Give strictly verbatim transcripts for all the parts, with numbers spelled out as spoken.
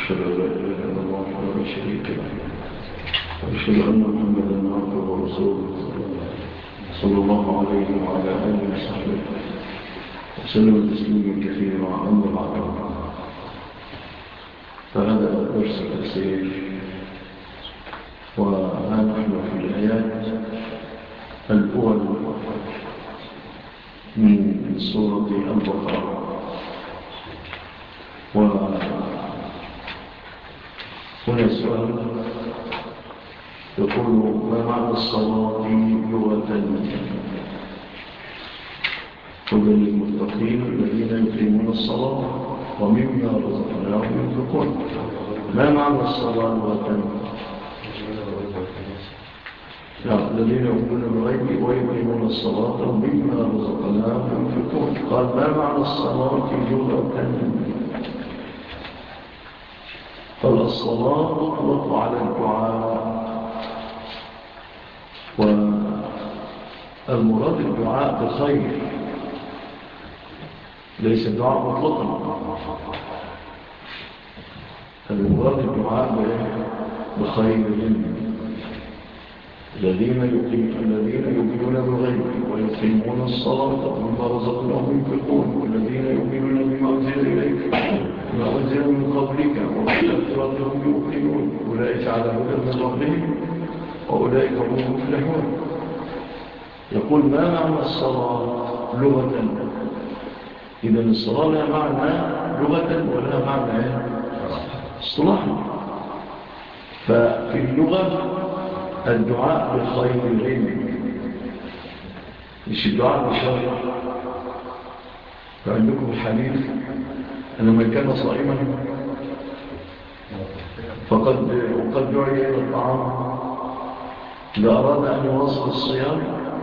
أشهد أن لا إله إلا الله وحده لا شريك له وأشهد أن محمدا عبده ورسوله صلى الله عليه وعلى آله وصحبه وسلم تسليما كثيرا. أما بعد، فهذا درس التفسير، وها نحن في الآيات الأول من سورة البقرة. وهنا سؤال يقول: ما معنى الصلاة لغة؟ هدى للمتقين الذين يقيمون الصلاة ومما رزقناهم ينفقون. ما معنى الصلاة لغة؟ الذين يؤمنون بالغيب ويقيمون الصلاة ومما رزقناهم ينفقون. قال: ما معنى الصلاة لغة؟ قال: الصلاة تطلق على الدعاء، والمراد الدعاء بخير، ليس الدعاء مطلقا. المراد الدعاء بخير الذين يؤمنون بالغيب ويقيمون الصلاة ومما رزقناهم ينفقون، والذين يؤمنون بما أنزل إليك ما أنزل من قبلك وبالآخرة هم يوقنون أولئك على هدى من ربهم وأولئك هم المفلحون. يقول: ما معنى الصلاة لغة؟ إذا الصلاة لها معنى لغة ولها معنى اصطلاحا. ففي اللغة الدعاء بالخير العلم، مش الدعاء بالشر. فعندكم الحديث أن من كان صائما فقد وقد دعي إلى الطعام، إذا أراد أن يواصل الصيام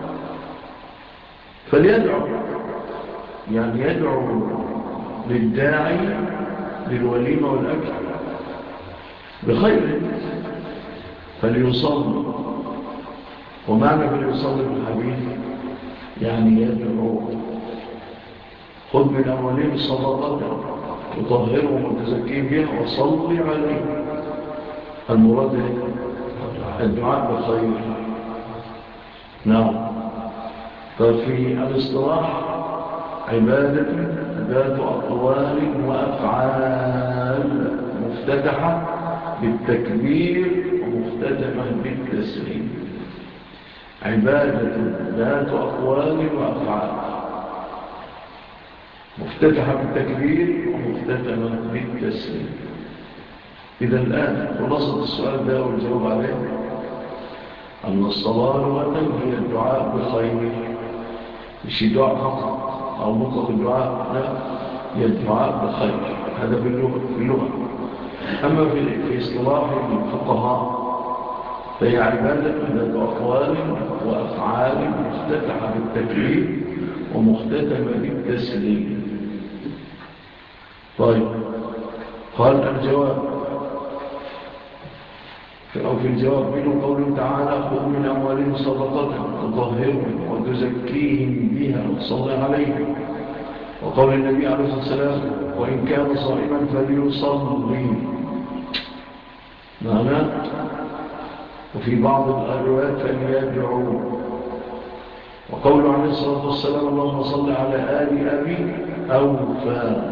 فليدعو، يعني يدعو للداعي للوليمة والأكل بخير، فليصلي. ومعنى فليصلي في الحديث يعني يدعو: خذ من أموالهم صدقة تطهرهم وتزكيهم بها وصلي عليه. المراد الدعاء بالخير. نعم. ففي الاصطلاح عبادة ذات أقوال وأفعال مفتتحة بالتكبير ومختتمة بالتسليم. عبادة ذات أقوال وأفعال مفتتحة بالتكبير ومختتمة بالتسليم. إذا الآن خلاصة السؤال ده والجواب عليه أن الصلاة لغة هي الدعاء بالخير، مش الدعاء فقط أو مطلق الدعاء، لا، هي الدعاء بالخير. هذا باللغة. أما في اصطلاح الفقهاء فهي عبادة ذات أقوال وأفعال مفتتحة بالتكبير ومختتمة بالتسليم. طيب، قال الجواب أو في الجواب منه قوله تعالى: خذ من أموالهم صدقة تطهرهم وتزكيهم بها وتصلي عليهم. وقول النبي عليه الصلاة والسلام: وإن كان صائما فليصلي. معنى وفي بعض الروايات فليدعو. وقول عليه الصلاة والسلام: اللهم صل على آل أبي أوفى.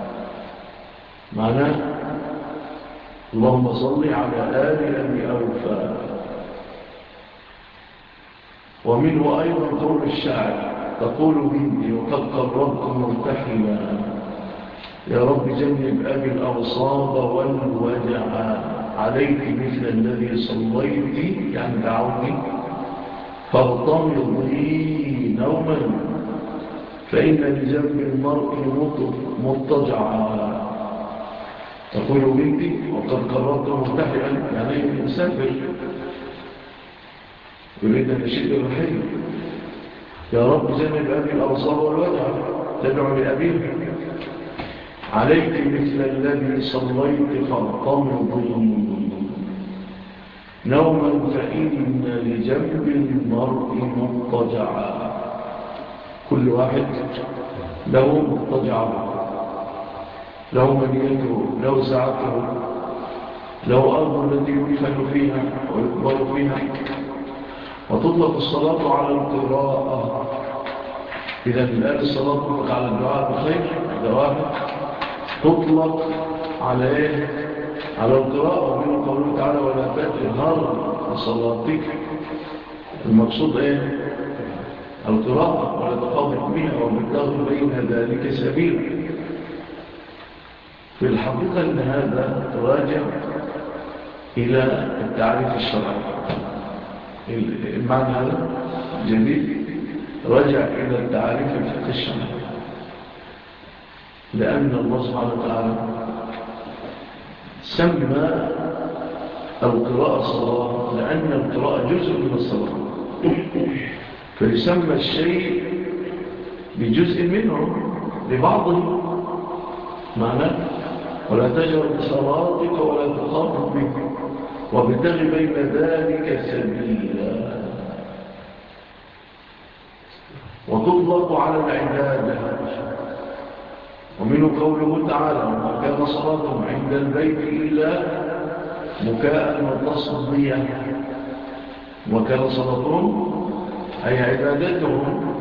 معنى اللهم صل على آل أبي أوفى. ومنه أيضا قول الشاعر: تقول بنتي وقد قربت مرتحلا، يا رب جنب أبي الأوصاب والوجع، عليك مثل الذي صليت، يعني دعوتي، فاغتمضي نوما فإن لجنب المرء مضطجعا. تقول بنتي وقد قربت مرتحلا، يعني مسافر يريد أن يشد الرحيل، يا رب جنب أبي الأوصاب والوجع، تدعو لأبيه. عليك مثل الذي صليت فاغتمضي نوما فإن لجنب المرء مضطجعا. كل واحد له مضطجعه، له منيته، له ساعته، له أرض التي يدفن فيها ويقبر فيها. وتطلق الصلاة على القراءة. إذا الآن الصلاة تطلق على الدعاء بخير، هذا واحد. تطلق على إيه؟ على القراءة. ومنه قوله تعالى ولا تجهر بصلاتك. المقصود إيه؟ القراءة ولا تخافت بها وابتغ بين ذلك سبيلا. في الحقيقة أن هذا راجع إلى التعريف الشرعي. المعنى هذا جديد رجع إلى التعريف الفقه الشرعي، لأن الله سبحانه وتعالى سمى القراءة صلاة، لأن القراءة جزء من الصلاة، فيسمى الشيء بجزء منه لبعضه. معنى ولا تجهر بصلاتك ولا تخافت به وابتغ بين ذلك سبيلا. وتطلق على العبادة. ومنه قوله تعالى وما كان صلاتهم عند البيت إلا مكاء وتصديا. وكان صلاتهم أي عبادتهم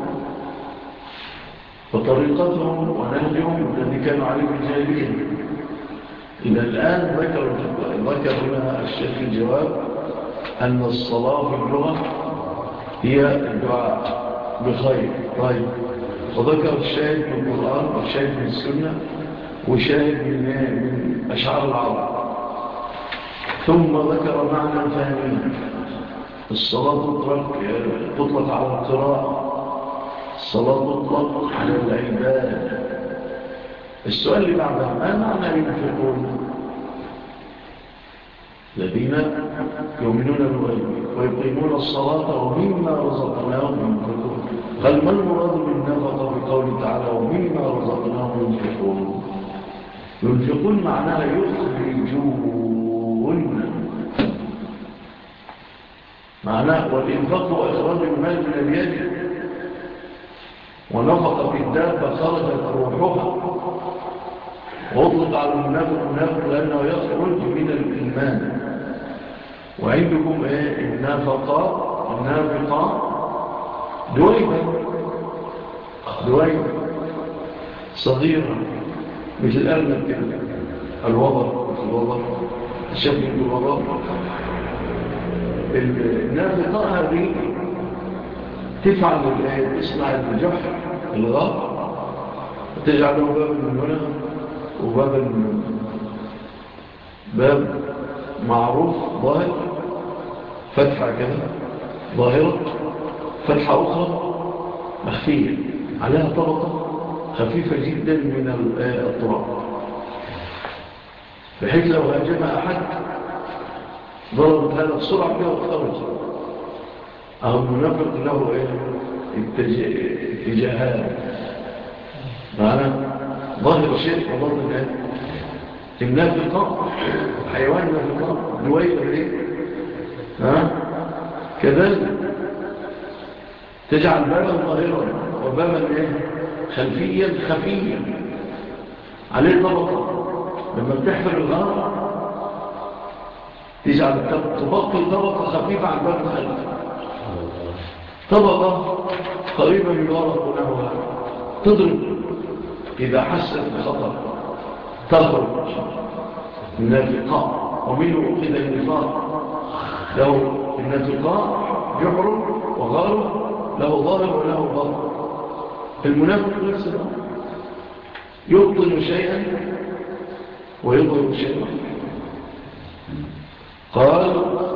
وطريقتهم ونهجهم الذي كانوا عليه في الجاهلية. إذا الآن ذكر ذكر هنا الشيخ الجواب أن الصلاة في اللغة هي الدعاء بخير. طيب، وذكر الشاهد من القرآن والشاهد من السنة وشاهد من, من أشعار العرب. ثم ذكر معنى ثاني. الصلاة تطلق, تطلق على القراءة، الصلاة تطلق على العبادة. السؤال اللي بعدها ما معنى ينفقون؟ الذين يؤمنون بالغيب ويقيمون الصلاة ومما رزقناهم ينفقون. قال ما المراد بالنفقة في قوله تعالى ومما رزقناهم ينفقون؟ ينفقون معناها يخرجون، معناه والإنفاق هو إخراج المال من اليد. ونفقت الدابة خرجت روحها. وأطلق على المنافق منافق لأنه يخرج من الإيمان. وعندكم إيه؟ النافقة النافقة دويبة دويبة صغيرة مثل الأرنب كده، الوضر مثل الوضر، الشكل مثل الوضر. النافقة هذه تفعل تصنع الجحر الغار وتجعله باب من هنا وباب من هنا، باب معروف ظاهر فتحة كده ظاهرة، فتحة أخرى مخفية عليها طبقة خفيفة جدا من التراب، بحيث لو هاجم أحد ضربت هذا بسرعة كده وخرج. أهو المنافق له اتجاهات، معنى ظاهر شيء وبطن ايه. النافقة حيوان نافقة دويبة ايه ها كذلك تجعل بابا ظاهرا وبابا ايه خلفيا خفيا عليه طبقة. لما بتحفر الغار تجعل تبقي طبقة خفيفة عن باب الخلف، طبقة قريبة من الورق ونحوها، تضرب إذا حست بخطر تخرج النافقاء. ومنه أخذ النفاق، له النافقاء جحر وغار، له ظاهر وله باطن. المنافق نفسه يبطن شيئا ويظهر شيئا. قال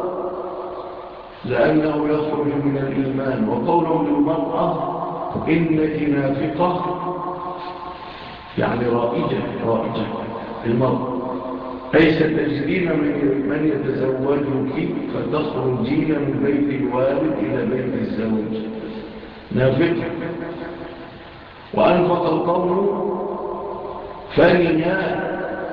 لأنه يخرج من الإيمان. وقوله للمرأة إنك نافقة يعني رائجة رائجة المرأة، أي ستجدين من يتزوجك فتخرجين من بيت الوالد إلى بيت الزوج نافقة. وأنفق القوم فنيا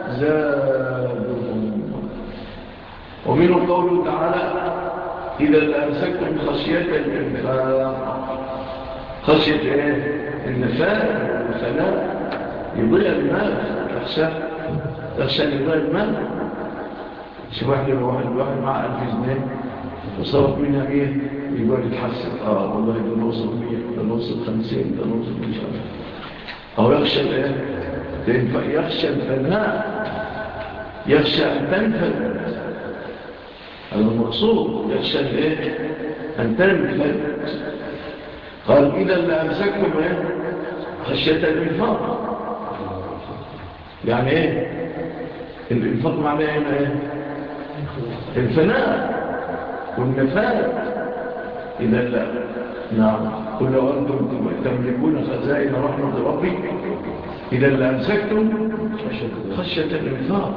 زادهم. ومنه قوله تعالى إذا لأمسكتم خشية الإنفاق. خشية إيه؟ النفاق والفناء، يضيع المال، تخشى تخشى أن يضيع المال. شو واحد لو واحد الواحد مع ألف جنيه وصرف منها مية يقول يتحسن اه والله ده نوصل مية ده نوصل خمسين ده نوصل مش عارف أو يخشى الايه يخشى الفناء يخشى أن تنفذ هذا المقصود يخشى الايه أن تنفذ قال إذا لأمسكتم ايه خشية الإنفاق يعني ايه الإنفاق معناه هنا ايه الفناء والنفاذ إذا لا نعم قل لو أنتم تملكون خزائن رحمة ربي إذا لأمسكتم خشية الإنفاق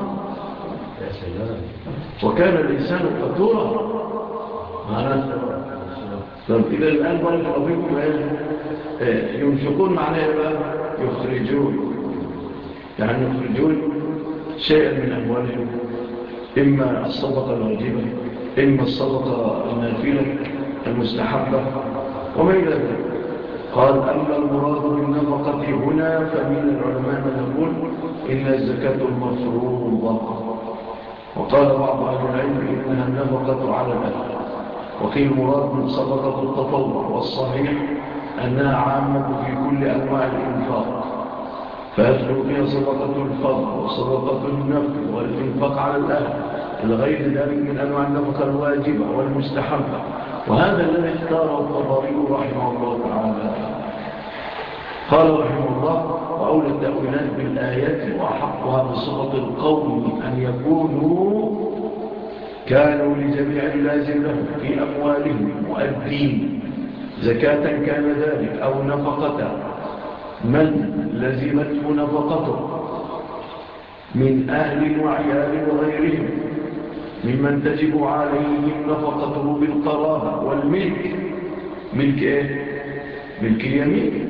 وكان الإنسان قتورا معنا طب إذا الآن بارك الله فيكم ينفقون معناه بقى يخرجون يعني يخرجون شيئا من أموالهم إما الصدقة الواجبة إما الصدقة النافلة المستحبة وما إلى ذلك قال أما المراد بالنفقة هنا فمن العلماء من يقول إن الزكاة المفروضة وقال بعض أهل العلم إنها النفقة على الأهل وقيل المراد من صدقة التطوع والصحيح أنها عامة في كل أنواع الإنفاق فيدخل فيها صدقة الفضل وصدقة النفل والإنفاق على الأهل إلى غير ذلك من أنواع النفقة الواجبة والمستحبة وهذا الذي اختاره الطبري رحمه الله تعالى قال رحمه الله وأولى التأويلات بالآيات وأحقها بصفة القوم أن يكونوا كانوا لجميع اللازم لهم في أموالهم مؤدين زكاة كان ذلك أو نفقة من لزمته نفقته من أهل وعيال وغيرهم ممن تجب عليهم نفقته بالقرابة والملك ملك إيه؟ ملك اليمين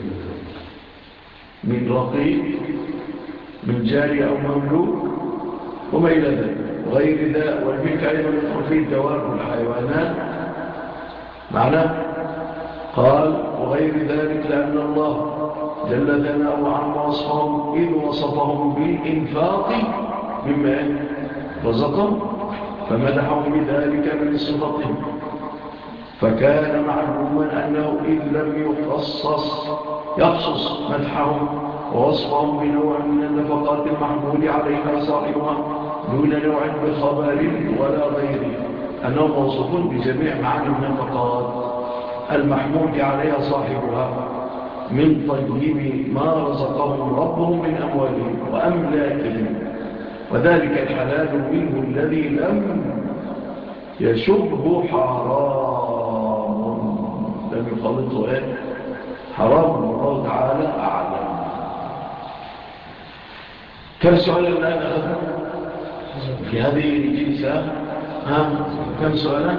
من رقيق من جاري أو مملوك وما إلى ذلك غير ذا والملك أيضا يدخل فيه الدواب والحيوانات معناه قال وغير ذلك لأن الله جل ثناؤه عن وصفهم إذ وصفهم بالإنفاق مما رزقهم فمدحهم بذلك من صفتهم فكان معلوما أنه إن لم يخصص يخصص مدحهم ووصفهم بنوع من النفقات المحمول عليها صاحبها دون نوع بخبر ولا غيره أنهم موصوفون بجميع معاني النفقات المحمول عليها صاحبها من طيب ما رزقهم ربهم من أموالهم وأملاكهم وذلك الحلال منه الذي لم يشبه حرام لم يخلطه إيه حرام الله تعالى أعلم كم سؤال الآن أخذنا في هذه الجلسة ها كم سؤالا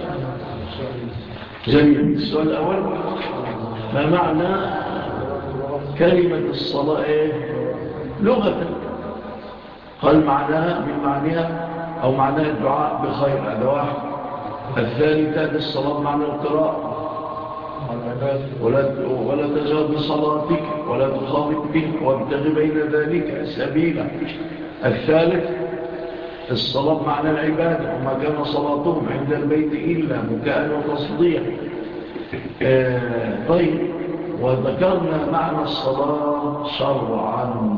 جميل السؤال الأول ما معنى كلمة الصلاة إيه؟ لغة قال معناها من معناها أو معناها الدعاء بخير هذا واحد الثالثة الصلاة معنى القراءة ولا, ولا تجهر بصلاتك ولا تخاطب به وابتغ بين ذلك سبيلا الثالث الصلاة معنى العبادة وما كان صلاتهم عند البيت إلا مكاء وتصديق آه طيب وذكرنا معنى الصلاة شرعا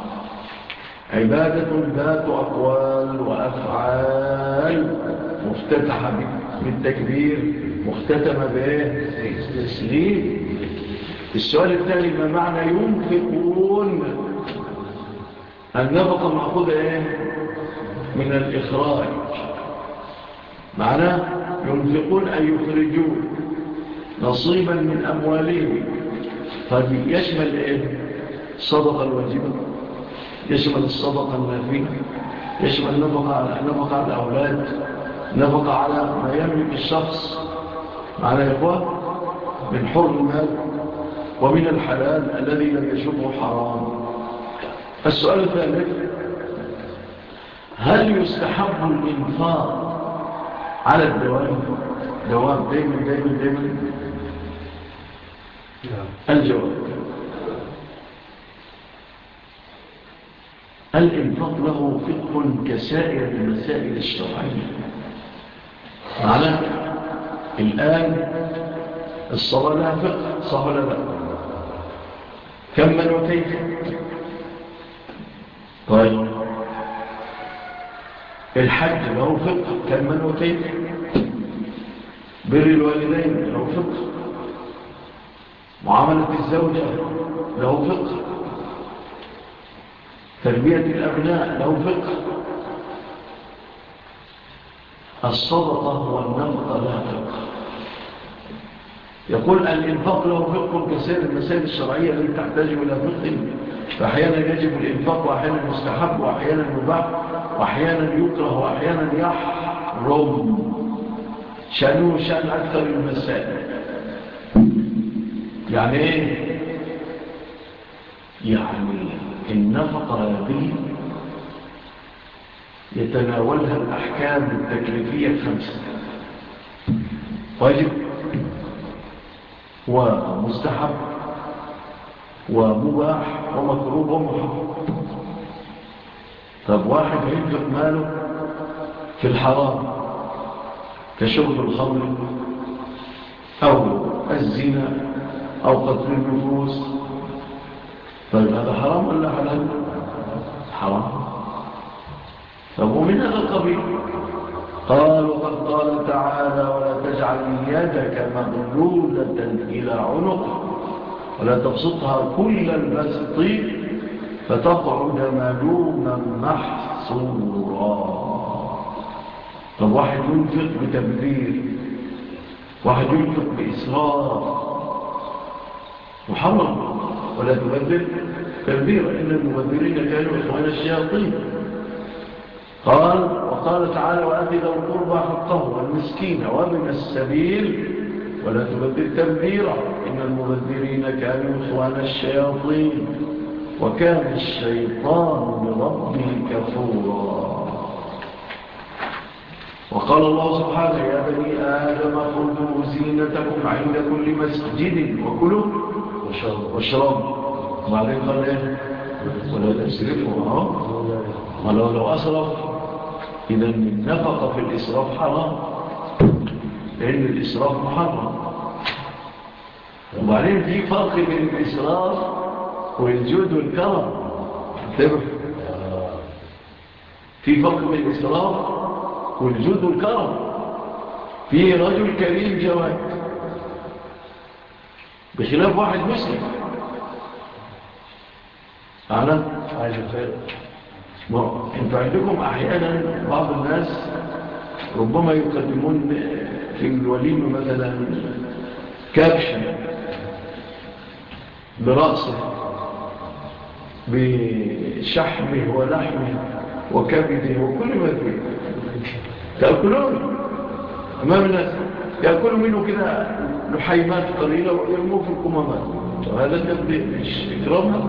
عبادة ذات أقوال وأفعال مفتتحة بالتكبير مختتمة بالتسليم السؤال الثاني ما معنى ينفقون النفقة مأخوذة إيه؟ من الإخراج معناه ينفقون أن يخرجون نصيبا من أموالهم قد يشمل إيه؟ الصدقة الواجبة يشمل الصدقة النافلة يشمل نفقة على, نفقة على الأولاد نفقة على ما يملك الشخص معنى يا إخوان من حر المال ومن الحلال الذي لم يشبه حرام السؤال الثالث هل يستحب الإنفاق على الدوام دوام دايما دايما دايما الجواب الإنفاق له فقه كسائر المسائل الشرعية. معنى الآن الصلاة لها فقه، صح ولا لا؟ كم من وكيف؟ طيب الحج له فقه، كم من وكيف؟ بر الوالدين له فقه، معاملة الزوجة له فقه، تربية الأبناء له فقه، الصدقة والنفقة لها فقه. يقول الإنفاق له فقه كسائر المسائل الشرعية التي تحتاج إلى فقه، فأحيانا يجب الإنفاق وأحيانا يستحب وأحيانا مباح وأحيانا يكره وأحيانا يحرم، شأنه شأن أكثر المسائل. يعني إيه؟ يعني النفقة هذه يتناولها الأحكام التكليفية الخمسة: واجب ومستحب ومباح ومكروه ومحرم. طب واحد ينفق ماله في الحرام كشرب الخمر أو الزنا أو قتل النفوس، طيب هذا حرام ولا حلال؟ حرام. طب ومن هذا القبيل قال: وقد قال تعالى: ولا تجعل يدك مغلولة إلى عنق ولا تبسطها كل البسط فتقعد ملوما محصورا. طب واحد ينفق بتبذير، واحد ينفق بإسراف، محرم. ولا تبذر تبذيرا إن المبذرين كانوا إخوان الشياطين. قال: وقال تعالى: وآت ذا القربى حقه والمسكين وابن السبيل ولا تبذر تبذيرا إن المبذرين كانوا إخوان الشياطين وكان الشيطان لربه كفورا. وقال الله سبحانه: يا بني آدم خذوا زينتكم عند كل مسجد وكلوا واشربوا. وبعدين قال ايه؟ ولا تسرفوا. ولو لو أسرف إذا النفقة في الإسراف حرام، لأن الإسراف محرم. وبعدين في فرق بين الإسراف والجود والكرم. انتبه، في فرق بين الإسراف والجود والكرم. في رجل كريم جواد بخلاف واحد مسلم. أعلم عايز الخير. انتوا عندكم أحيانا بعض الناس ربما يقدمون في الوليمة مثلا كبشة برأسه بشحمه ولحمه وكبده وكل ما فيه، تأكلون أمام الناس، يأكلوا منه كده لحيمات قليلة ويرموه في القمامات. وهذا تبدأ مش إكرامها.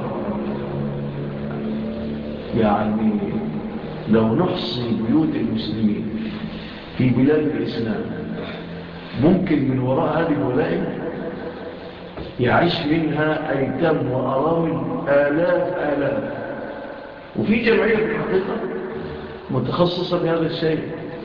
يعني لو نحصي بيوت المسلمين في بلاد الإسلام ممكن من وراء هذه الولائم يعيش منها أيتام وأرامل آلاف آلاف. وفي جمعية في الحقيقة متخصصة بهذا الشيء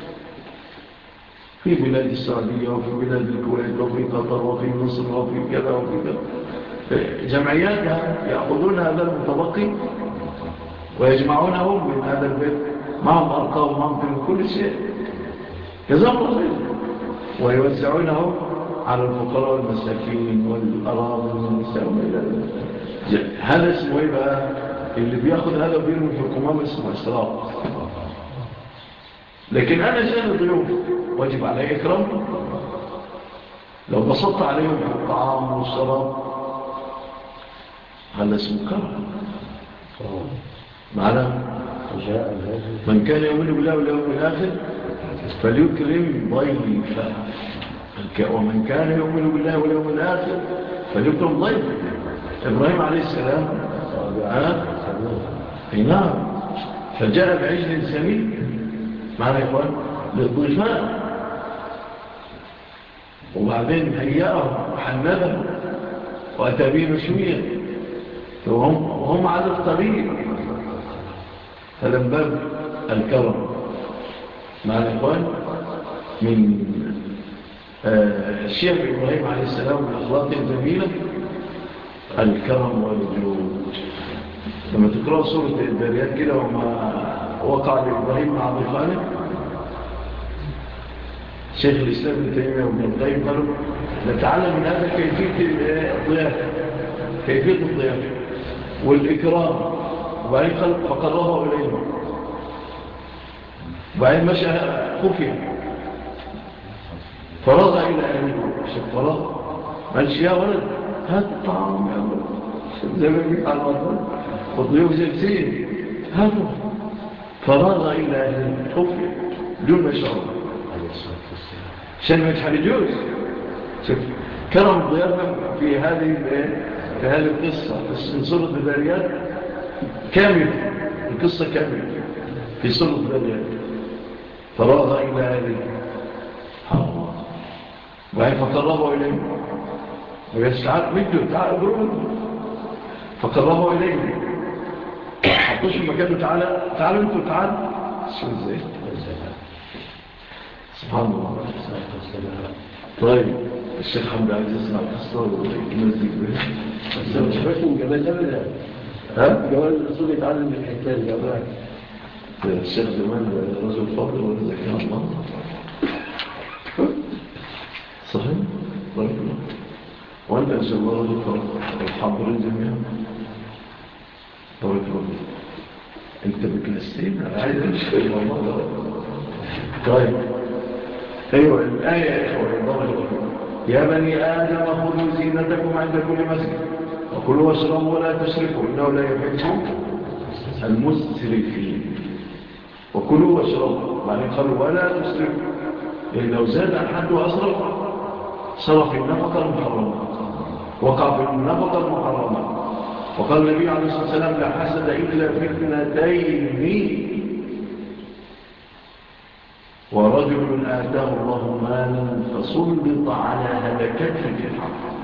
في بلاد السعودية وفي بلاد الكويت وفي قطر وفي مصر وفي كذا وفي كذا. جمعياتها يأخذون هذا المتبقي ويجمعونه من هذا البيت، معهم أرقام ومعهم كل شيء جزاهم الله خير، ويوزعونه على الفقراء والمساكين والأرامل والنساء وإلى ذلك. هذا اسمه ايه بقى؟ اللي بياخد هذا وبيرمي في القمامة اسمه إسراف. لكن أنا جاء ضيوف واجب علي إكرام. لو بسطت عليهم في الطعام والشراب هذا اسمه كرم. معنا من كان يؤمن بالله واليوم الآخر فليكرم ضيفه، ومن كان يؤمن بالله واليوم الآخر فليكرم ضيفه. إبراهيم عليه السلام ها نعم فجاء بعجل سمين معنا يا إخوان للضيفان، وبعدين هيأه وحنده وأتى به مشويا وهم, وهم على الطريق. فلم باب الكرم مع الإخوان من الشيخ إبراهيم عليه السلام والأخلاق الجميلة الكرم والجود. لما تقرأ سورة الذريات كده وما وقع لإبراهيم مع أبي خالد، شيخ الإسلام ابن تيمية وابن القيم قالوا نتعلم من هذا كيفية الضيافة، كيفية الضيافة والإكرام. وبعدين قال فقربه إليه، وبعدين مشى خفيا فرغ إلى أهله. شوف فرغ مالش يا ولد هات الطعام يا ولد زي ما بيفعل الولد والضيوف جالسين هاتوا. فرغ إلى أهله خفيا دون ما يشعر عشان ما يتحرجوش. شوف كرم الضيافة في هذه في هذه القصة من سورة الذريات كامل، القصة كاملة في سورة الذريات. فرغ إلى أهله وبعدين فقربه إليه ويستعاد مده تعال اضربه، فقربه إليه حطوش في مكانه تعالى تعالوا انتوا تعالوا. شو ازاي سبحان الله. طيب الشيخ حمد عايز يسمع قصة ويمزج بها بس مش فاكم جمال أبدا. ها؟ جمال الرسول يتعلم من الحكاية جمال. الشيخ جمال رجل فاضل وذكاء الله صحيح. بارك الله. وانت ان شاء الله رجل فاضل الحاضرين جميعا. بارك الله. انت بكلستين انا عايز امشي الموضوع ده. طيب ايوه الايه يا اخوه بارك الله فيكم. يا بني آدم خذوا زينتكم عند كل مسجد وكلوا واشربوا ولا تسرفوا إنه لا يحب المسرفين. وكلوا واشربوا بعدين قالوا ولا تسرفوا، لأن لو زاد عن حد وأسرف صرف النفقة المحرمة، وقع في النفقة المحرمة. وقال النبي عليه الصلاة والسلام لا حسد إلا في اثنتين: ورجل آتاه الله مالا فسلط على هلكته في الحق.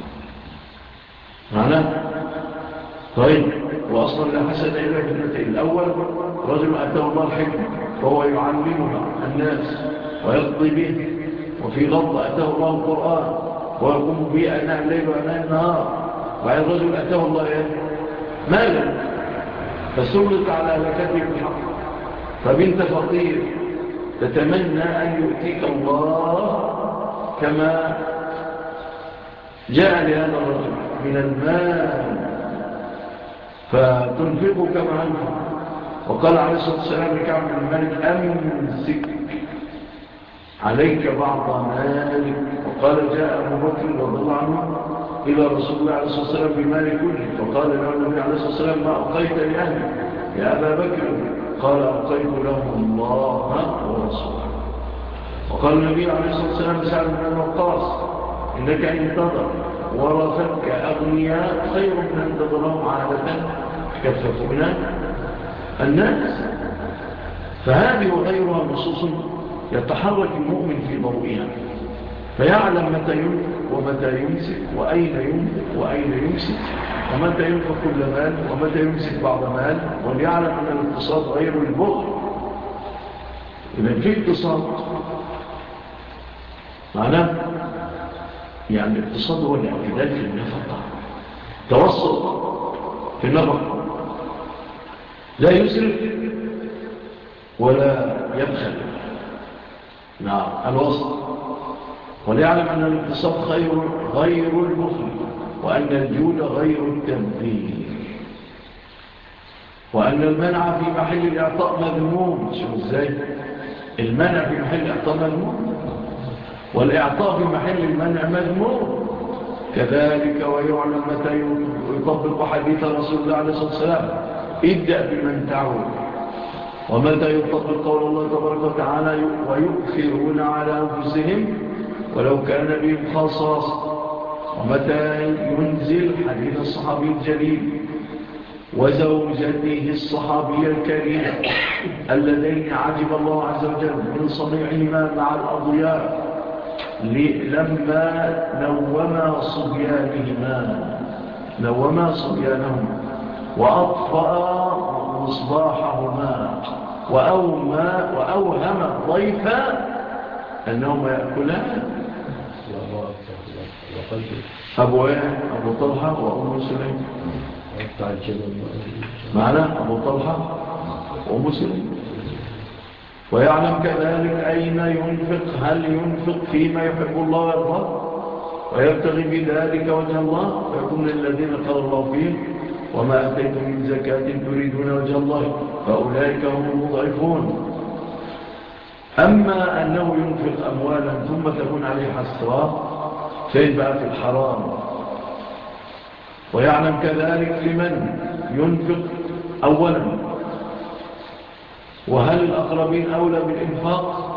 معنى طيب وأصلا لا حسد إلا في اثنتين: الأول رجل آتاه الله الحكمة وهو يعلمها الناس ويقضي به، وفي غض آتاه الله القرآن ويقوم به أناء الليل وأناء النهار. وعين رجل آتاه الله إيه؟ مالا فسلط على هلكته في الحق. فبنت فقير تتمنى أن يؤتيك الله كما جاء لهذا الرجل من المال فتنفقه كما أنفق. وقال عليه الصلاة والسلام لكعب بن مالك أمسك عليك بعض مالك. وقال جاء أبو بكر رضي الله عنه إلى رسول الله عليه الصلاة والسلام بمال كله، فقال له النبي عليه الصلاة والسلام ما أبقيت لأهلي يا أبا بكر؟ قال أبقيت لهم الله ورسوله. وقال النبي عليه الصلاة والسلام سعد بن وقاص إنك إن تضر ورثتك أغنياء خير من أن تضرهم عادة تكففون الناس. فهذه وغيرها نصوص يتحرك المؤمن في ضوئها فيعلم متى ينفق ومتى يمسك وأين ينفق وأين يمسك ومتى ينفق كل مال ومتى يمسك بعض مال. وليعلم أن الاقتصاد غير البخل. إذن في اقتصاد معناه يعني الاقتصاد هو الاعتدال في النفقة، توسط في النفقة، لا يسرف ولا يبخل. نعم الوسط. وليعلم أن الاقتصاد خير غير البخل، وأن الجود غير التبذير، وأن المنع في محل الإعطاء مذموم. شو ازاي المنع في محل الإعطاء مذموم والإعطاء في محل المنع مذموم كذلك. ويعلم متى يطبق حديث رسول الله عليه الصلاة والسلام ابدأ بمن تعود، ومتى يطبق قول الله تبارك وتعالى ويؤثرون على أنفسهم ولو كان بهم خصاصة، ومتى ينزل حديث الصحابي الجليل وزوجته الصحابية الكريمة اللذين عجب الله عز وجل من صنيعهما مع الأضياء لما نوما صبيانهما نوما صبيانهم وأطفأ مصباحهما وأوما وأوهم الضيف أنهما يأكلان. أبو إيه؟ أبو طلحة وأم سليم معنا أبو طلحة وأم سليم. ويعلم كذلك أين ينفق، هل ينفق فيما يحب الله ويرضاه ويبتغي بذلك وجه الله، ويكون للذين قال الله فيه وما أتيتم من زكاة تريدون وجه الله فأولئك هم المضعفون. أما أنه ينفق أموالا ثم تكون عليه حسرات فيبقى في الحرام. ويعلم كذلك لمن ينفق أولا، وهل الأقربين أولى بالإنفاق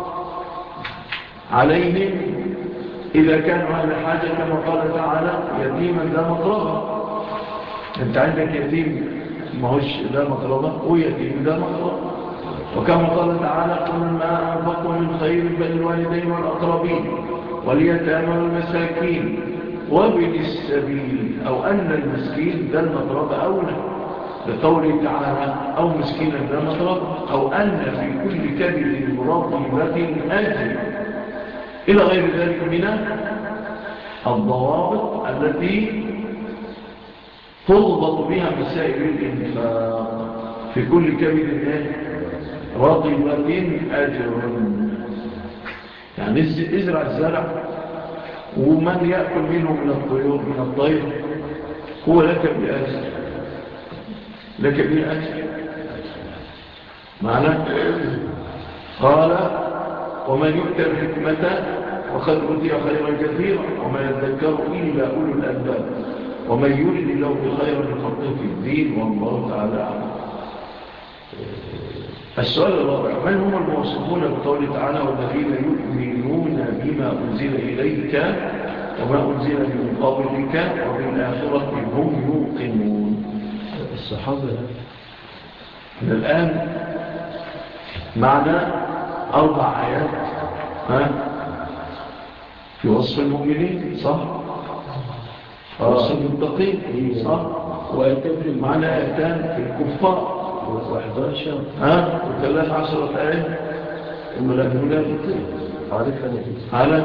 عليهم إذا كانوا أهل حاجة كما قال تعالى يتيما ذا مقربة. أنت عندك يتيم ما هوش ذا مقربة ويتيم ذا مقربة. وكما قال تعالى قل ما أنفقوا من خير فللوالدين والأقربين واليتامى والمساكين وابن السبيل، أو أن المسكين ذا المقربة أولى لقوله تعالى أو مسكينا ذا مقربة، أو أن في كل كبد رطبة أجر، إلى غير ذلك من الضوابط التي تضبط بها مسائل الإنفاق. في كل كبد رطبة أجر، يعني ازرع الزرع ومن يأكل منه من الطيور من الطير هو لك بأجر، لك بأجر معنى. قال ومن يؤتى الحكمة وقد أوتي خيرا كثيرا وما يذكر إلا أولو الألباب ومن يرد الله بخيرا يفقهه في الدين والله تعالى أعلم. السؤال الرابع: من هم الموصوفون بقوله تعالى والذين يؤمنون بما أنزل إليك وما أنزل من قبلك وبالآخرة هم يوقنون؟ الصحابة. من الآن معنا أربع آيات ها في وصف المؤمنين، صح؟ في وصف المتقين، صح؟ وآيتان معنا آيتان في الكفار وإحداشر ها وثلاث عشرة آية المنافقين على.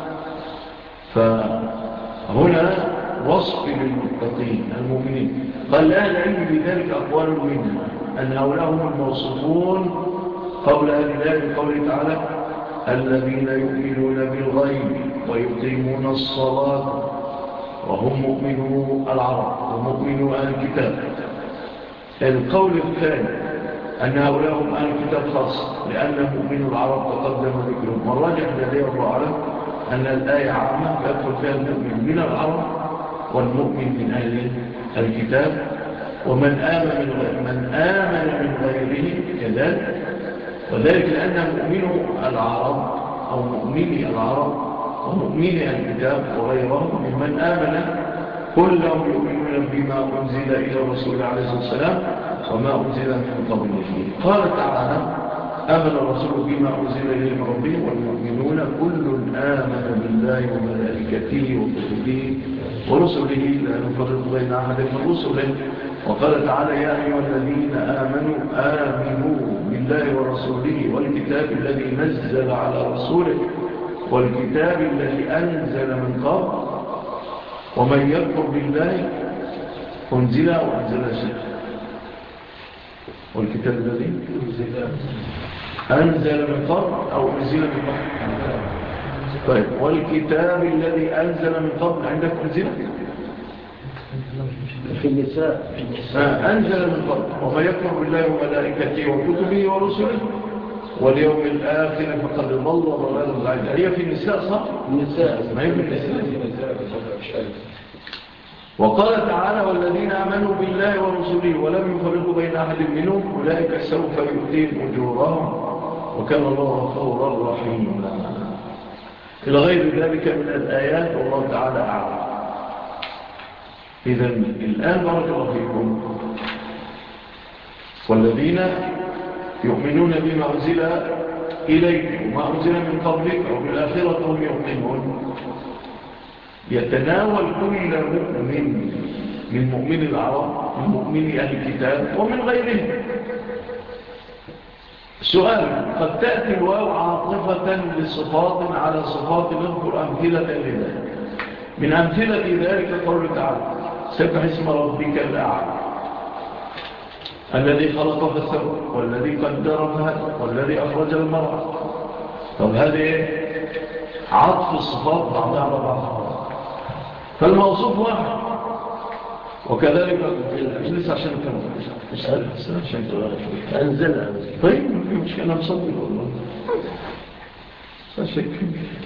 فهنا وصف للمتقين المؤمنين. قال لا العلم بذلك أقوال منها أن هؤلاء هم الموصوفون قبل هذه الآية بقوله تعالى الذين يؤمنون بالغيب ويقيمون الصلاة وهم مؤمنو العرب ومؤمنو أهل الكتاب. القول الثاني أن هؤلاء هم أهل الكتاب خاصة لأن مؤمنو العرب تقدم ذكرهم، والراجح الذي الله أعلم أن الآية عامة يدخل فيها المؤمن من العرب والمؤمن من أهل الكتاب ومن آمن من, غير من آمن من غيره كذلك، وذلك لأن مؤمنو العرب أو مؤمني العرب ومؤمني الكتاب وغيرهم ممن آمن كلهم يؤمنون بما أنزل إلى الرسول عليه الصلاة والسلام وما أنزل من قبله. قال تعالى آمن الرسول بما أنزل إليه من ربه والمؤمنون كل آمن بالله وملائكته وكتبه ورسله لا نفرق بين أحد من رسله. وقال تعالى يا أيها الذين آمنوا آمنوا بالله ورسوله والكتاب الذي نزل على رسوله والكتاب الذي أنزل من قبل ومن يكفر بالله أنزل وأنزل شيء والكتاب الذي أنزل من قبل أو أنزل من قبل. طيب والكتاب الذي أنزل من قبل عندك أنزل في النساء أنزل من قبل وما يكفر بالله وملائكته وكتبه ورسله واليوم الآخر فقد ضل ضلالا بعيدا. هي في النساء صح؟ النساء ما هي في النساء. وقال تعالى والذين آمنوا بالله ورسله ولم يفرقوا بين أحد منهم أولئك سوف يؤتيهم أجورهم وكان الله غفورا رحيما إلى غير ذلك من الآيات والله تعالى أعلم. إذن الآن بارك الله فيكم والذين يؤمنون بما أنزل إليك وما أنزل من قبلك وبالآخرة هم يؤمنون يتناول كل مؤمن من مؤمن العرب، من مؤمن أهل الكتاب، ومن غيرهم. سؤال: قد تأتي الواو عاطفة لصفات على صفات، نذكر أمثلة لذلك. من أمثلة ذلك قوله تعالى: سبح اسم ربك الأعلى الذي خلق فسوى والذي قدر فهدى والذي أخرج المرعى. طب هذه عطف الصفات بعضها على بعض، فالموصوف واحد. وكذلك اجلس عشان كم اسأل عشان أنزل طيب مش أنا مصدق والله أشك.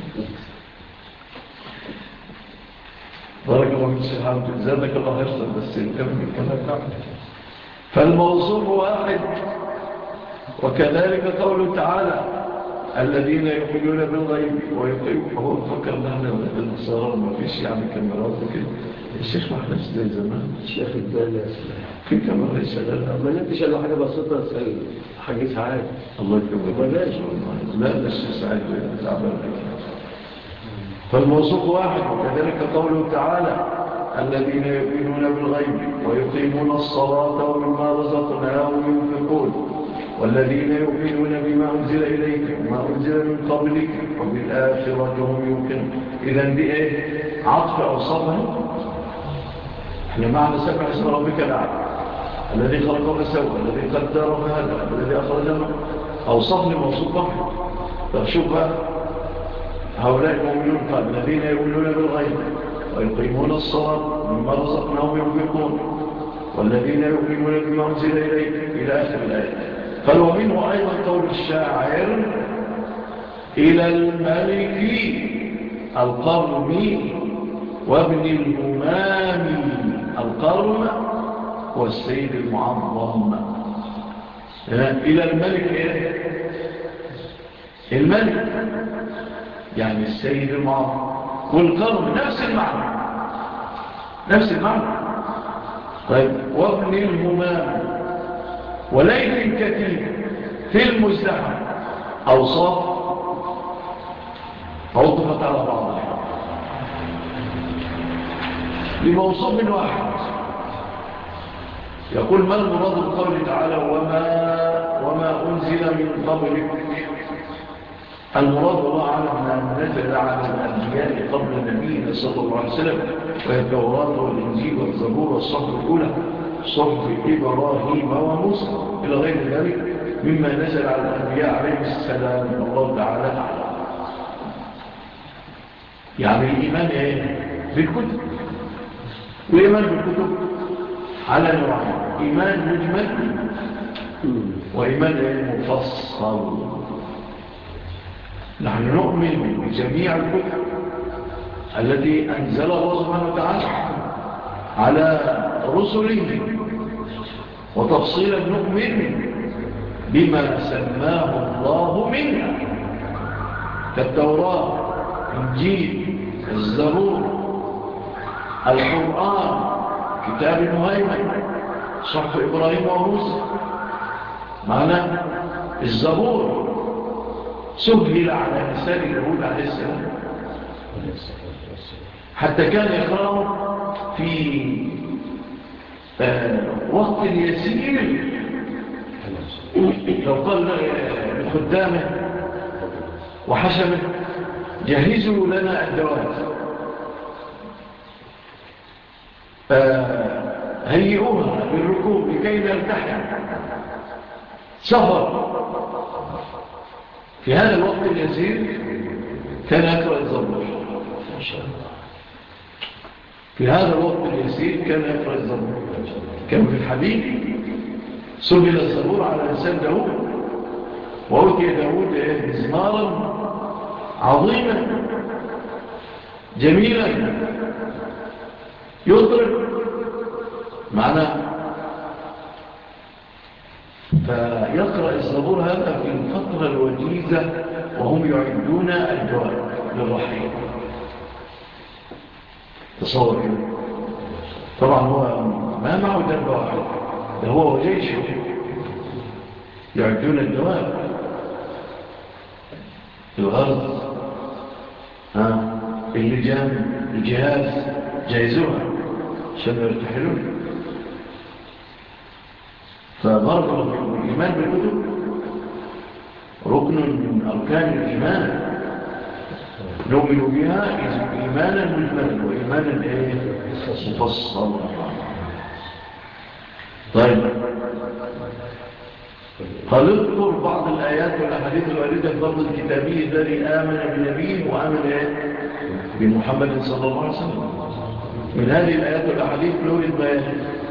بارك الله فيك سبحانه زادك الله حرصا بس الكلام كلام. فالموصوف واحد. وكذلك قوله تعالى: الذين يؤمنون بالغيب ويقيمون. هو فكر نحن بالنصارى ما فيش يعني كاميرات وكده. الشيخ ما احناش زي زمان. الشيخ الدالي في كاميرا شغاله. ما نمتش الا حاجه بسيطه حاجه ساعات. الله يكرمك. بلاش لا لا الشيخ سعيد تعبان. فالموصوف واحد. وكذلك قوله تعالى: الذين يؤمنون بالغيب ويقيمون الصلاة ومما رزقناهم ينفقون والذين يؤمنون بما أنزل إليك وما أنزل من قبلك وبالآخرة هم يوقنون. إذن دي إيه؟ عطف أوصافها. احنا معنى سبح اسم ربك الأعلى الذي خلق فسوى الذي قدر فهدى الذي أخرج أوصاف لموصوف واحد. طب شوف بقى هؤلاء المؤمنون قال: الذين يؤمنون بالغيب ويقيمون الصلاة ومما رزقناهم ينفقون والذين يؤمنون بما أنزل إليك إلى آخر الآية. قال: ومنه أيضا قول الشاعر: إلى الملك القرم وابن الهمام. القرم والسيد المعظم. إلى الملك إيه؟ الملك يعني السيد المعظم، والقرم نفس المعنى نفس المعنى. طيب: وابن الهمام وليل كثير في المزدحم. أوصاف عطفت على بعضها لموصوف واحد. يقول: ما المراد بقوله تعالى: وما, وما أنزل من قبلك؟ المراد الله أعلم ما نزل على الأنبياء قبل نبينا صلى الله عليه وسلم، وهي التوراة والإنجيل والزبور والصحف الأولى صحف إبراهيم وموسى إلى غير ذلك مما نزل على الأنبياء عليه السلام. الله تعالى أعلم. يعني الإيمان إيه؟ بالكتب. وإيمان بالكتب على نوعين: إيمان مجمل وإيمان مفصل. نحن نؤمن بجميع الكتب التي أنزل الله سبحانه وتعالى على رسله، وتفصيلا نؤمن بما سماه الله منها كالتوراة، إنجيل، الزبور، القرآن، كتاب مهيمن، صحف إبراهيم وموسى. معنى الزبور سهل على لسان اليهود عليه السلام حتى كان يقرأ في آه وقت يسير. لو قال لخدامه وحشمه: جهزوا لنا الدوات، آه هيئوها للركوب لكي نلتحم سفر. في هذا الوقت اليسير كان يقرأ الزبور. في هذا الوقت اليسير كان يقرأ الزبور. كان في الحديث: سهل الزبور على لسان داود، وأوتي داود مزمارا عظيما جميلا يطرب معناه. فيقرأ الزبور هذا في الفترة الوجيزة وهم يعدون الدواب للرحيل. تصور كده. طبعا هو ما معه دابة واحد، ده هو وجيشه يعدون الدواب الغرض، ها اللجان الجهاز جايزوها عشان يرتحلون. فبارك الله فيكم. الإيمان بالكتب ركن من أركان الإيمان، نؤمن بها إيمانا مجملا وإيمانا إيه مفصل. طيب، قال اذكر بعض الآيات والأحاديث الواردة في فضل الكتابي الذي آمن بنبيه وآمن إيه بمحمد صلى الله عليه وسلم. من هذه الآيات والأحاديث نريد بيان،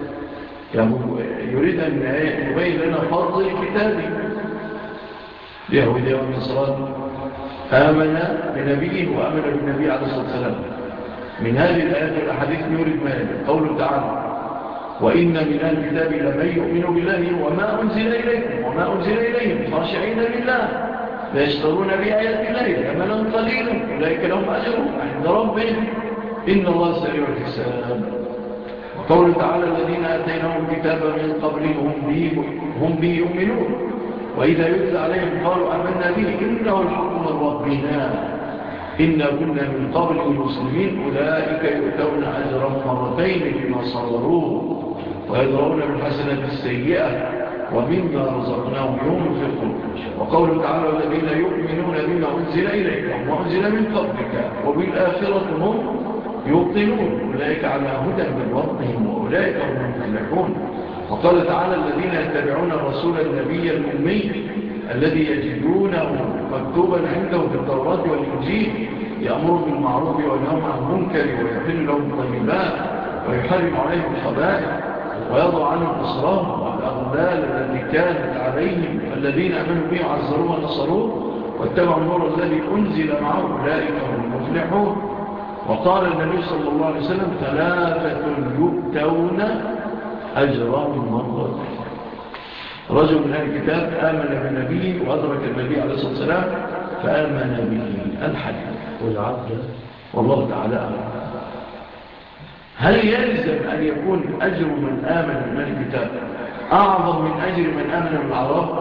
يريد أن يبين لنا فضل الكتابي. اليهودية والنصارى آمن بنبيه وآمن بالنبي عليه الصلاة والسلام. من هذه الآيات والأحاديث نريد بيان قوله تعالى: وإن من أهل الكتاب لمن يؤمن بالله وما أنزل إليكم وما أنزل إليهم خاشعين لله لا يشترون بآيات الله ثمنا قليلا أولئك لهم أجر عند ربهم إن الله سريع الحساب. وقوله تعالى: الذين آتيناهم الكتاب من قبلهم به هم به يؤمنون وإذا يتلى عليهم قالوا آمنا به إنه الحق من ربنا إنا كنا من قبله مسلمين أولئك يؤتون أجرا مرتين بما صبروا ويدرؤون بالحسنة السيئة ومما رزقناهم ينفقون. وقوله تعالى: والذين يؤمنون بما أنزل إليك وما أنزل من قبلك وبالآخرة هم يوقنون أولئك على هدى من ربهم وأولئك هم المفلحون. وقال تعالى: الذين يتبعون الرسول النبي الأمي الذي يجدونه مكتوبا عندهم في التوراة والإنجيل يأمر بالمعروف وينهى عن المنكر ويحل لهم الطيبات ويحرم عليهم الخبائث ويضع عنهم إصرارهم والأغلال التي كانت عليهم الذين آمنوا به وعزروه ونصروه واتبعوا النور الذي أنزل معه أولئك هم المفلحون. وقال النبي صلى الله عليه وسلم: ثلاثة يؤتون أجرهم مرة: رجل من أهل الكتاب آمن بالنبي وأدرك النبي عليه الصلاة والسلام فآمن به. الحديث والعبد والله تعالى أعلم. هل يلزم أن يكون أجر من آمن من الكتاب أعظم من أجر من آمن من العرب؟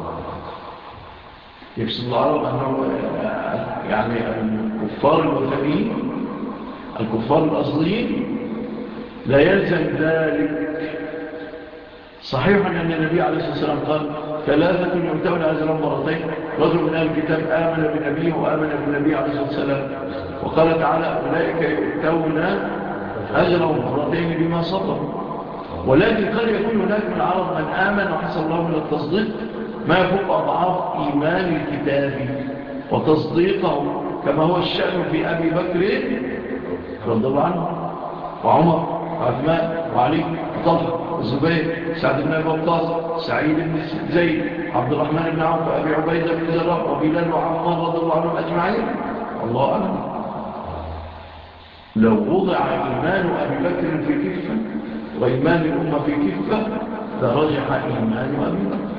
يقصد العرب أنه يعني الكفار الوثنيين الكفار الأصليين لا يلزم ذلك. صحيح أن النبي عليه الصلاة والسلام قال: ثلاثة يؤتون أجرا مرتين: رجل من أهل الكتاب آمن بالنبي وآمن بالنبي عليه الصلاة والسلام. وقال تعالى: أولئك يؤتون أجرهم مرتين بما صبروا. ولكن قد يكون هناك من العرب من آمن وحصل الله من التصديق ما يفوق أضعاف إيمان الكتاب وتصديقه، كما هو الشأن في أبي بكر رضي الله عنه وعمر وعثمان وعلي وطلحة والزبير سعد بن أبي وقاص سعيد بن زيد عبد الرحمن بن عوف وأبي عبيدة بن جراح وبلال وعمار رضي الله عنهم أجمعين. الله أعلم. لو وضع إيمان أبي بكر في كفة وإيمان الأمة في كفة لرجح إيمان أبي بكر.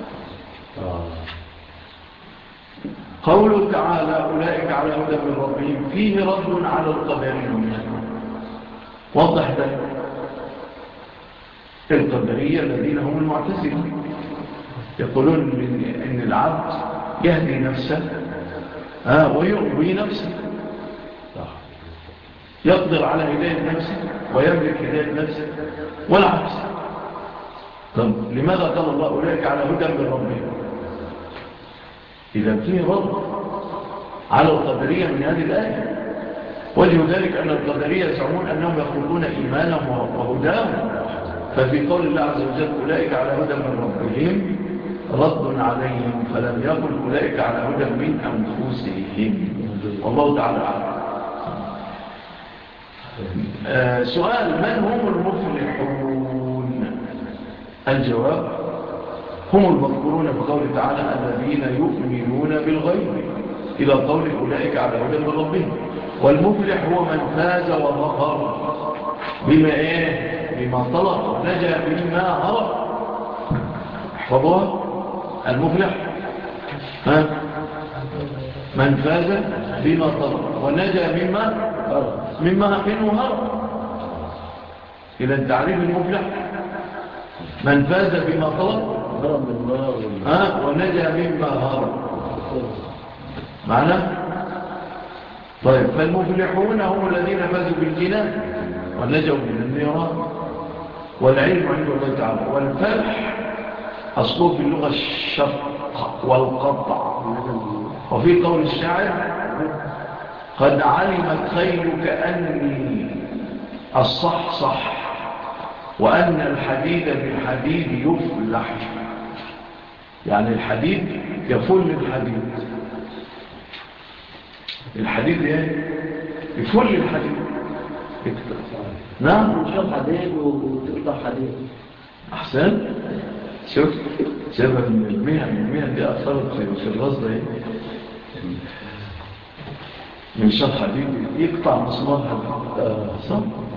قوله تعالى: أولئك على هدى من ربهم فيه رد على القدرية. وضح ذلك. القدرية الذين هم المعتزلة يقولون إن العبد يهدي نفسه آه ويغوي نفسه، يقدر على هداية نفسه ويملك هداية نفسه والعكس. طب لماذا قال الله أولئك على هدى من ربهم؟ إذا فيه رد على القدرية من هذه الآية. وجه ذلك أن القدرية يزعمون أنهم يخلقون إيمانهم وهداهم، ففي قول الله عز وجل أولئك على هدى من ربهم رد عليهم، فلم يقل أولئك على هدى من أنفسهم. والله تعالى أعلم. آه سؤال: من هم المفلحون؟ الجواب: هم المذكورون بقول تعالى: الذين يؤمنون بالغيب إلى قول أولئك على هدى من ربهم. والمفلح هو من فاز وظفر بما إيه؟ بما طلب ونجا بما هرب. احفظوها: المفلح ها من فاز بما طلب ونجا مما مما منه هرب. إلى التعريف: المفلح من فاز بما طلب ها ونجا مما هرب. معنى؟ طيب، فالمفلحون هم الذين فازوا بالجنان ونجوا من النيران، والعلم عند الله تعالى. والفلح أصله في اللغة الشق والقطع. وفي قول الشاعر قد علمت خيلك أني الصحصح وأن الحديد بالحديد يفلح. يعني الحديد يفل الحديد، الحديد ايه؟ يفل الحديد. نعم، تشوف حديد وتقطع حديد. أحسن. شوف سبب من المهن المهن دي أثرت في الرصد ايه؟ من شر حديد يقطع مسمار حديد. آه صح.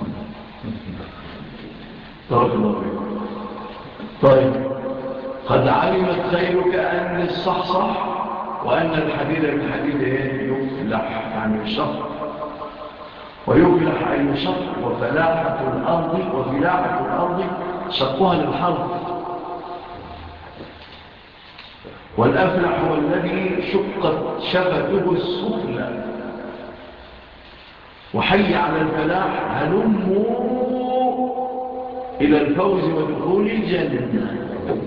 بارك الله فيك. طيب، قد علمت خيلك أن الصحصح وأن الحديد بالحديد يفلح، يعني الشق. ويفلح أي شق، وفلاحة الأرض وفلاحة الأرض شقها للحرب. والأفلح هو الذي شقت شفته السفلى. وحي على الفلاح هلموا إلى الفوز ودخول الجنة.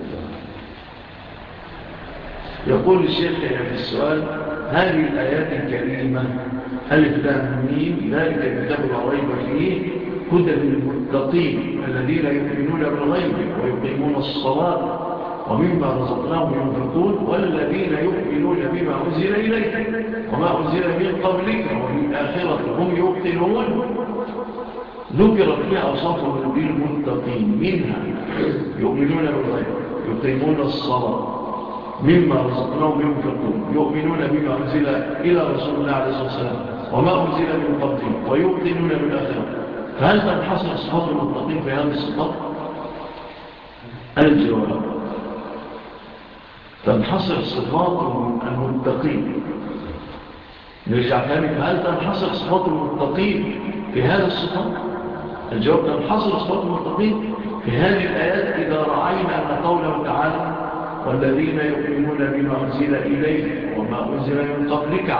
يقول الشيخ في السؤال: هذه الآيات الكريمة ألف لام ميم ذلك الكتاب لا ريب فيه هدى للمتقين الذين يؤمنون بالغيب ويقيمون الصلاة ومما رزقناهم ينفقون والذين يؤمنون بما أنزل إليك وما أنزل من قبلك وبالآخرة هم يوقنون. ذكر فيها أوصافهم بالمتقين، منها يؤمنون بالغيب، يقيمون الصلاة، مما رزقناهم ينفقون، يؤمنون بما أنزل إلى رسول الله عليه الصلاة والسلام وما أنزل من قبله ويوقنون بالآخرة. فهل تنحصر صفات المتقين في هذه الصفات؟ الجواب: تنحصر صفات المتقين. نرجع ثاني: هل تنحصر صفات المتقين في هذه الصفات؟ الجواب: تنحصر صفات المتقين في هذه الآيات إذا رأينا أن قوله تعالى والذين يؤمنون بما أنزل إليك وما أنزل من قبلك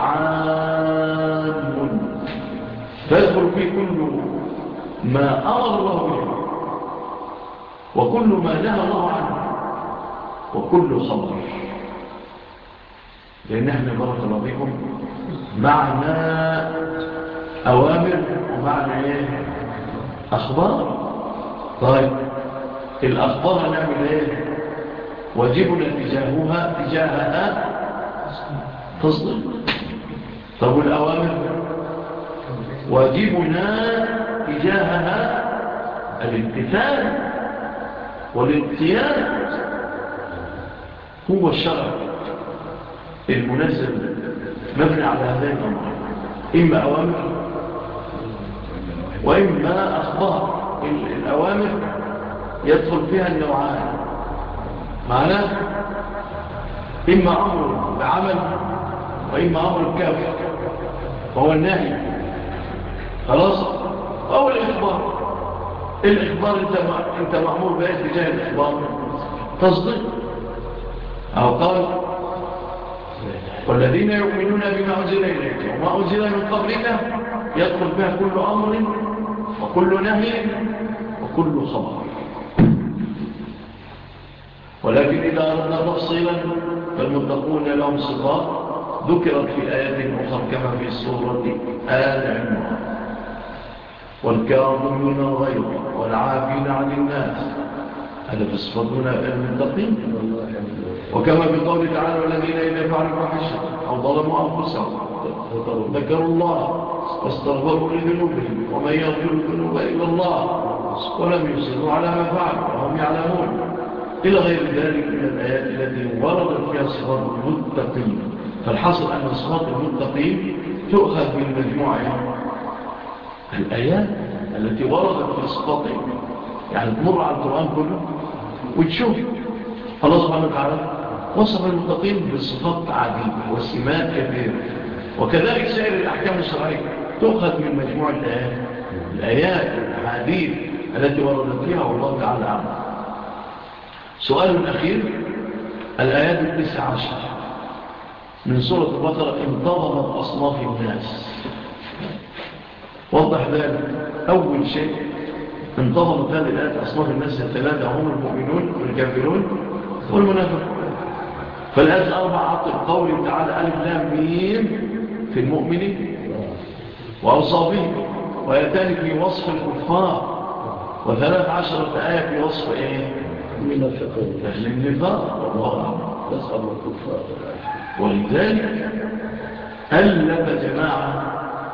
عام، فيدخل فيه كل ما أمر الله به وكل ما نهى الله عنه وكل خبر. لأن احنا بارك الله بكم معنى أوامر ومعنى إيه؟ أخبار. طيب، الأخبار نعمل إيه؟ واجبنا تجاهها تجاهها تصديق. طب والأوامر واجبنا تجاهها الامتثال والانقياد. هو الشرع المناسب مبني على هذين الأمر، إما أوامر وإما أخبار. الأوامر يدخل فيها النوعان، معناه إما أمر بعمل وإما أمر بكاف، وهو النهي. خلاص. أو الإخبار. الإخبار أنت, أنت مأمور بأي اتجاه الإخبار؟ تصديق. أو قال والذين يؤمنون بما أنزل إليك وما أنزل من قبلك يدخل بها كل أمر وكل نهي وكل خبر. ولكن إذا أردنا تفصيلا فالمتقون لهم صفات ذكرت في آيات أخرى كما في سورة آل عمران: والكاظمين الغيظ والعافين عن الناس. هذا في صفاتون المتقين. وكما في قوله تعالى والذين إذا فعلوا فاحشة أو ظلموا أنفسهم ذكروا الله واستغفروا لذنوبهم ومن يغفر الذنوب إلا الله ولم يصروا على ما فعلوا وهم يعلمون، إلى غير ذلك من الآيات التي وردت فيها صفات المتقين. فالحصل أن صفات المتقين تؤخذ من مجموعة الآيات التي وردت في صفاتهم. يعني تمر على القرآن كله وتشوف الله سبحانه وتعالى وصف المتقين بصفات عديدة وسمات كثيرة. وكذلك سائر الأحكام الشرعية تؤخذ من مجموعة الآيات الآيات الحديث التي وردت فيها، والله تعالى أعلم. سؤال أخير: الآيات التسع عشر من سورة البقرة انتظمت أصناف الناس. وضح ذلك. أول شيء انتظمت هذه الآيات أصناف الناس الثلاثة هم المؤمنون والكافرون والمنافقون. فالآيات الأربع عطل قوله تعالى ألف لام ميم في المؤمنين وأوصافهم، وآيتان في وصف الكفار، وثلاث عشرة آية في وصف إيه؟ المنافقين أهل النفاق. والله نسأل الكفار. ولذلك ألف جماعة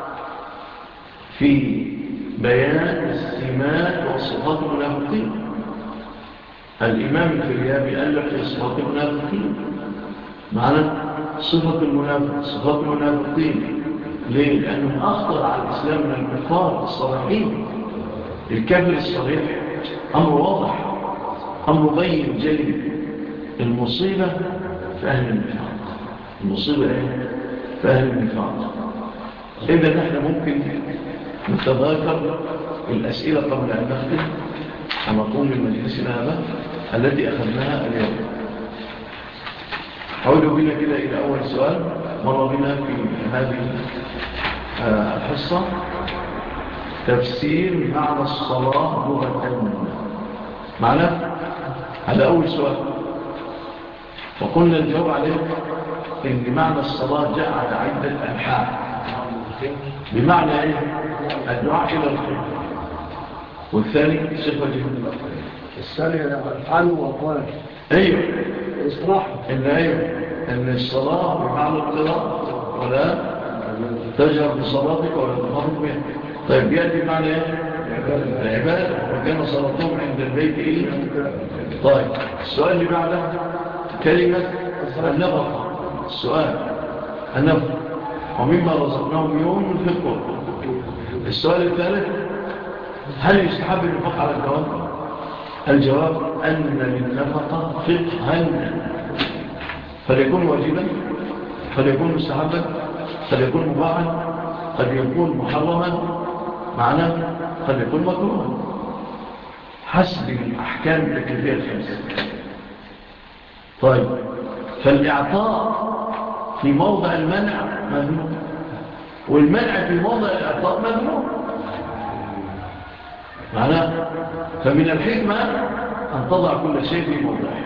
في بيان السمات وصفات المنافقين. الإمام الفريابي ألف في صفات المنافقين، معنى صفة المنافق صفات المنافقين. ليه؟ لأنهم أخطر على الإسلام من الكفار الصريحين. الكافر الصريح أمر واضح، أمر بين جلي. المصيبة في أهل النفاق. المصيبة إيه؟ في أهل النفاق. إذا نحن ممكن نتذاكر الأسئلة قبل أن نختم ونقوم من مجلسنا هذا التي أخذناها اليوم. عودوا بنا كده إلى أول سؤال مر بنا في هذه الحصة: تفسير معنى الصلاة لغة. معنى هذا أول سؤال، وقلنا الجواب عليه إن معنى الصلاة جاء على عدة أنحاء. بمعنى إيه؟ الدعاء إلى الخير. والثاني صفة جهد الثانية الفعل والقول. أيوه إصلاح. إن أيوه إن الصلاة بمعنى القراءة، ولا تجهر بصلاتك ولا تخافت بها. طيب يأتي بمعنى إيه؟ العبادة. وكان صلاتهم عند البيت إيه؟ طيب السؤال اللي بعده كلمة النفقة. السؤال النفقة ومما رزقناهم ينفقون. السؤال الثالث: هل يستحب النفاق على الجواب؟ الجواب أن للنفقة فقها، فليكون واجبا، فليكون مستحبا، فليكون مباحا، قد يكون محرما، معناه قد يكون مكروها، حسب الأحكام التكليفية الخمسة. طيب فالإعطاء في موضع المنع مذموم، والمنع في موضع الإعطاء مذموم، معناه فمن الحكمة أن تضع كل شيء في موضعه.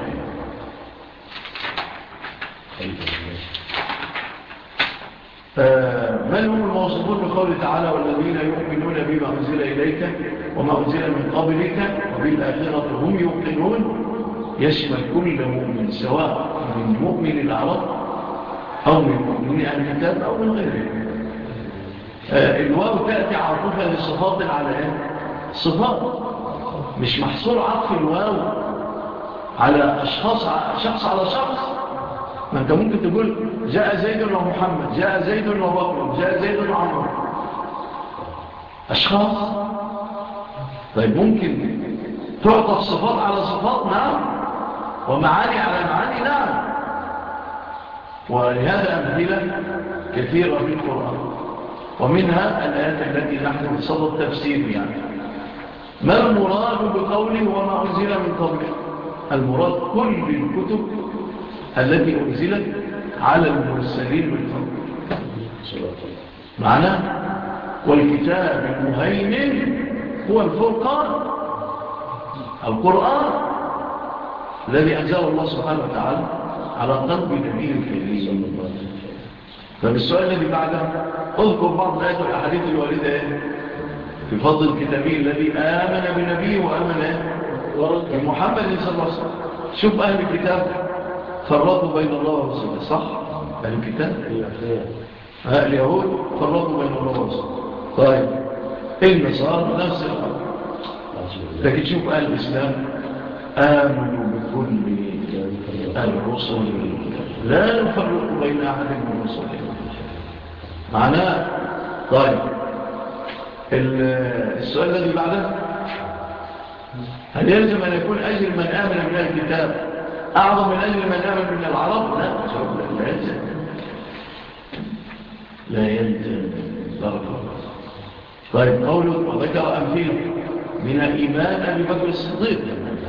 من هم الموصوفون بقوله تعالى: والذين يؤمنون بما أنزل إليك وما أنزل من قبلك وبالآخرة هم يوقنون؟ يشمل كل مؤمن، سواء من مؤمن العرب أو من مؤمن الكتاب أو من غيره. الواو تأتي عاطفة لصفات على إيه؟ صفات، مش محصور عطف الواو على أشخاص، شخص على شخص. ما أنت ممكن تقول جاء زيد ومحمد، جاء زيد وبكر، جاء زيد وعمر، أشخاص. طيب ممكن تعطف صفات على صفات، نعم، ومعاني على معاني، نعم. ولهذا أمثلة كثيرة في القرآن، ومنها الآيات التي نحن بصدد تفسير. يعني ما المراد بقوله وما أنزل من قبله؟ المراد كل الكتب التي أنزلت على المرسلين من قبل، معنى والكتاب المهيمن هو الفرقان، القرآن الذي أنزل الله سبحانه وتعالى على قلب نبيه الكريم. فالسؤال الذي بعده: اذكر بعض الآيات والأحاديث الواردة في فضل الكتابي الذي آمن بنبيه وآمن بمحمد صلى الله عليه وسلم. شوف أهل الكتاب فرقوا بين الله ورسوله، صح؟ أهل الكتاب اليهود فرقوا بين الله ورسوله. طيب النصارى نفس الأمر. لكن شوف أهل الإسلام آمنوا بكل الرسل لا نفرق بين أحد من الرسل، معناه. طيب السؤال الذي بعده: هل يلزم أن يكون أجل من آمن من الكتاب أعظم من أجل من آمن من العرب؟ لا، لا يلزم، لا يلزم بارك الله. طيب قوله وذكر أمثلة من إيمان أبي بكر الصديق.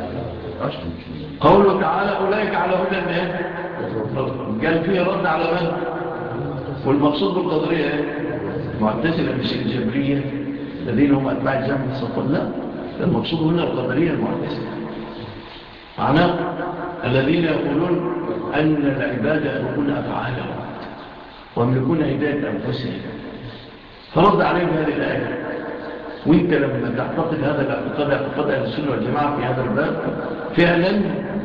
قوله تعالى: أولئك على هدى من، قال فيه رد على من؟ والمقصود بالقدرية معتزلة مش الجبرية الذين هم أتباع الجهم الصفر، لا، المقصود هنا القدرية المعتزلة معناه الذين يقولون أن العباد يخلقون أفعالهم ويملكون هداية أنفسهم، فرد عليهم هذه الآية. وانت لما تعتقد هذا الاعتقاد اعتقاد أهل السنة والجماعة في هذا الباب فعلا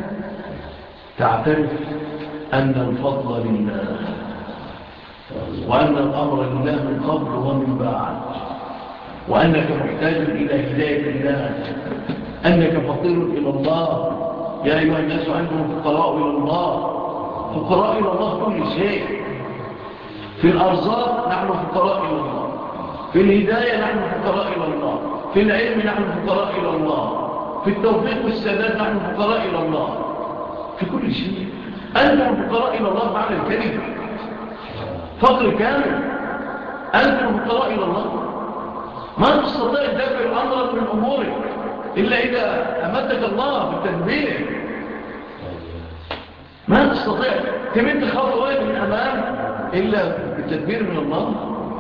تعترف أن الفضل لله وأن الأمر لله من قبل ومن بعد، وأنك محتاج إلى هداية الله، أنك فقير إلى الله. يا أيها الناس أنتم فقراء إلى الله، فقراء إلى الله كل شيء. في الأرزاق نحن فقراء إلى الله، في الهداية نحن فقراء إلى الله، في العلم نحن فقراء إلى الله، في التوفيق والسداد نحن فقراء إلى الله، في كل شيء. أنتم فقراء إلى الله معنى الكلمة فقر كامل. أنتم فقراء إلى الله، ما تستطيع تدبر أمرا من أمورك إلا إذا أمدك الله بالتدبير. ما تستطيع تمد خطوة من أمام إلا بالتدبير من الله.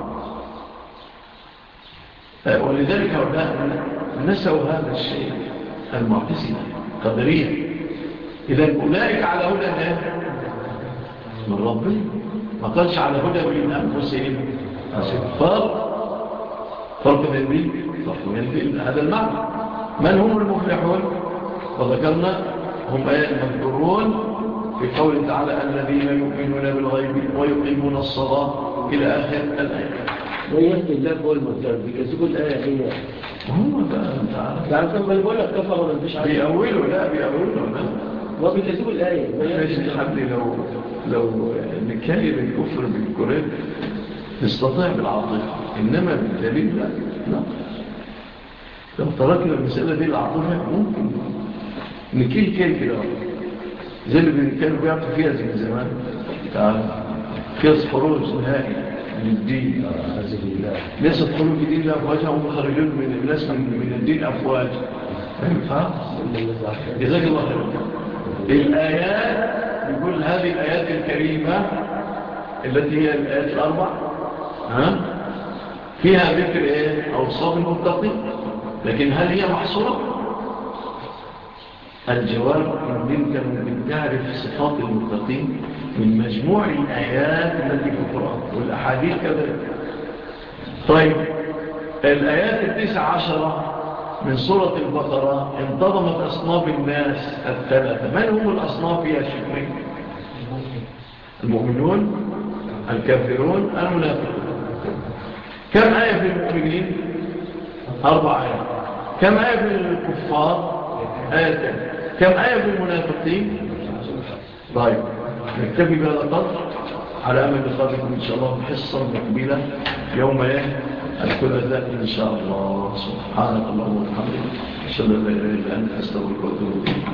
ولذلك هؤلاء نسوا هذا الشيء المعتزلة قدرية. إذن أولئك على هدى من ربهم، ما قالش على هدى من أنفسهم. فرق فرق بين بين هذا المعنى. من هم المفلحون؟ وذكرنا هم المذكورون في قول تعالى الذين يؤمنون بالغيب ويقيمون الصلاة إلى آخر الآية. ويهدي الله هو المهتد بيكذبوا الآية هي هم بقى تعالى يعني كان بيقول لك كفر ولا مفيش حاجة بيأولوا لا بيأولوا لا ما بيكذبوا الآية. ماشي حد لو لو نكايل الكفر بالكريم نستطيع بالعاطفة، إنما بالدليل لا لا. لو تركنا المسألة دي العاطفة ممكن نكيل كيل كده زي اللي كانوا بيعطوا فيها زي زمان تعالى فيها خروج نهائي من الدين. ليس خروج الدين لا أفواجهم خرجون من الناس من الدين أفواج. فاهم؟ جزاك الله خير. الآيات يقول هذه الآيات الكريمة التي هي الآيات الأربع ها فيها ذكر إيه أوصاف المتقين، لكن هل هي محصورة؟ الجواب إن أنت ممكن تعرف صفات المتقين من مجموع الآيات التي في القرآن والأحاديث كذلك. طيب الآيات التسع عشرة من سورة البقرة انتظمت أصناف الناس الثلاثة. من هم الأصناف يا شكري؟ المؤمنون، الكافرون، المنافقون. كم آية في المؤمنين؟ أربع آيات. كم آية في الكفار؟ آيتين. كم آية في المنافقين؟ طيب نكتفي بهذا القدر على أمل لقائكم إن شاء الله حصة مقبلة يوم ايه الثلاثاء إن شاء الله. سبحانك اللهم وبحمدك أشهد أن لا إله إلا أنت أستغفرك وأتوب إليك.